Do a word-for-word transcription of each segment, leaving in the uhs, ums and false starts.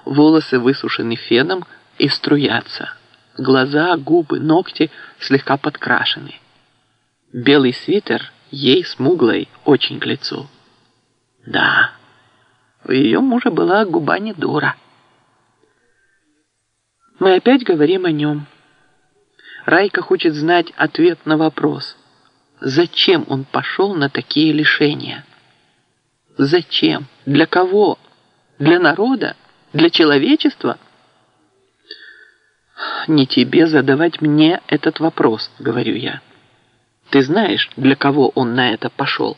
Волосы высушены феном и струятся. Глаза, губы, ногти слегка подкрашены. Белый свитер ей, смуглой, очень к лицу. Да, у ее мужа была губа не дура. Мы опять говорим о нем. Райка хочет знать ответ на вопрос. Зачем он пошел на такие лишения? Зачем? Для кого? Для народа? Для человечества? Не тебе задавать мне этот вопрос, говорю я. Ты знаешь, для кого он на это пошел?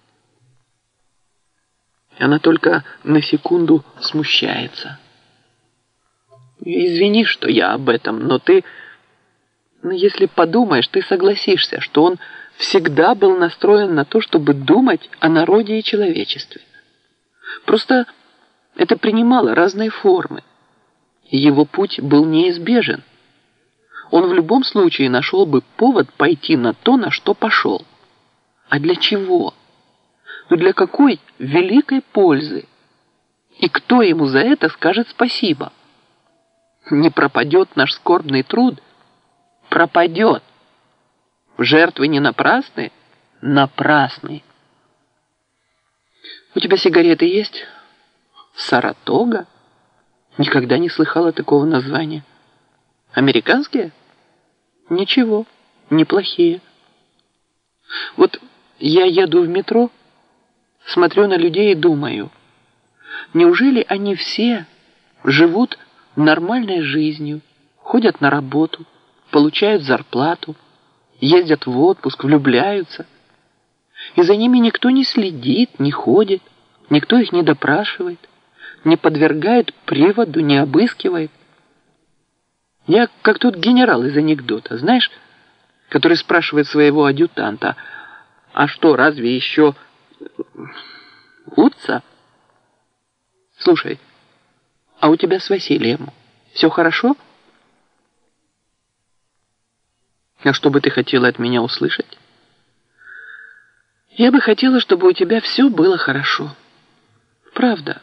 Она только на секунду смущается. Извини, что я об этом, но ты... Но если подумаешь, ты согласишься, что он всегда был настроен на то, чтобы думать о народе и человечестве. Просто это принимало разные формы. Его путь был неизбежен. Он в любом случае нашел бы повод пойти на то, на что пошел. А для чего? Ну для какой великой пользы? И кто ему за это скажет спасибо? Не пропадет наш скорбный труд? Пропадет. Жертвы не напрасны? Напрасны. У тебя сигареты есть? Саратога? Никогда не слыхала такого названия. Американские? Ничего, неплохие. Вот я еду в метро, смотрю на людей и думаю, неужели они все живут нормальной жизнью, ходят на работу, получают зарплату, ездят в отпуск, влюбляются, и за ними никто не следит, не ходит, никто их не допрашивает, не подвергает приводу, не обыскивает. Я как тот генерал из анекдота, знаешь, который спрашивает своего адъютанта, а что, разве еще утца? Слушай, а у тебя с Василием все хорошо? А что бы ты хотела от меня услышать? Я бы хотела, чтобы у тебя все было хорошо. Правда.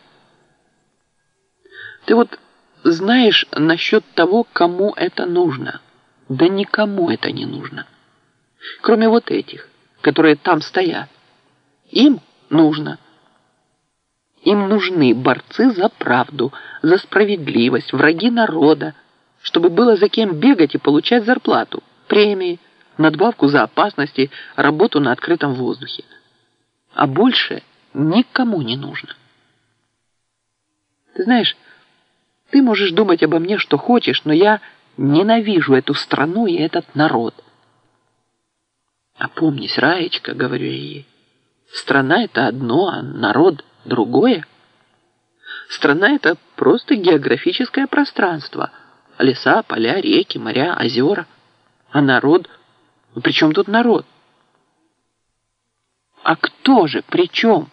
Ты вот знаешь насчет того, кому это нужно. Да никому это не нужно. Кроме вот этих, которые там стоят. Им нужно. Им нужны борцы за правду, за справедливость, враги народа, чтобы было за кем бегать и получать зарплату, премии, надбавку за опасности, работу на открытом воздухе. А больше никому не нужно. Ты знаешь, ты можешь думать обо мне, что хочешь, но я ненавижу эту страну и этот народ. Опомнись, Раечка, говорю я ей, страна это одно, а народ другое. Страна это просто географическое пространство. Леса, поля, реки, моря, озера. А народ? Ну при чем тут народ? А кто же при чем?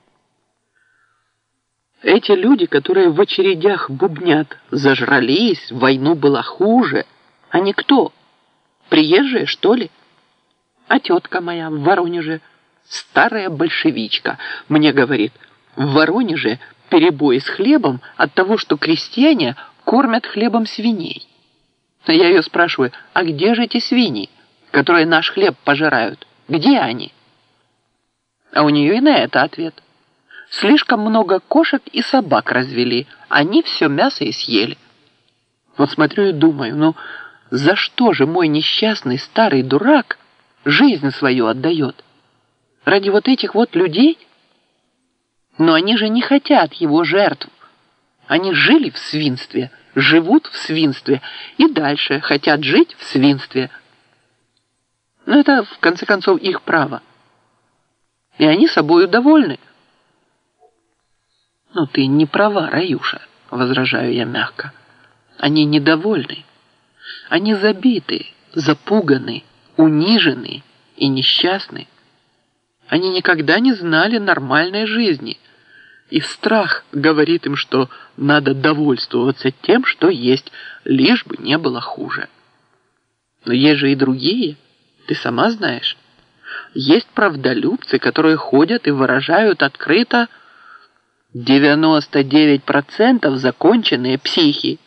Эти люди, которые в очередях бубнят, зажрались, войну было хуже. Они кто? Приезжие, что ли? А тетка моя в Воронеже, старая большевичка, мне говорит, в Воронеже перебои с хлебом от того, что крестьяне кормят хлебом свиней. Я ее спрашиваю, а где же эти свиньи, которые наш хлеб пожирают? Где они? А у нее и на это ответ. Слишком много кошек и собак развели. Они все мясо и съели. Вот смотрю и думаю, ну за что же мой несчастный старый дурак жизнь свою отдает? Ради вот этих вот людей? Но они же не хотят его жертв. Они жили в свинстве, живут в свинстве и дальше хотят жить в свинстве. Но это, в конце концов, их право. И они собою довольны. «Ну, ты не права, Раюша», — возражаю я мягко. «Они недовольны. Они забиты, запуганы, унижены и несчастны. Они никогда не знали нормальной жизни. И страх говорит им, что надо довольствоваться тем, что есть, лишь бы не было хуже. Но есть же и другие, ты сама знаешь. Есть правдолюбцы, которые ходят и выражают открыто: девяносто девять процентов законченные психи.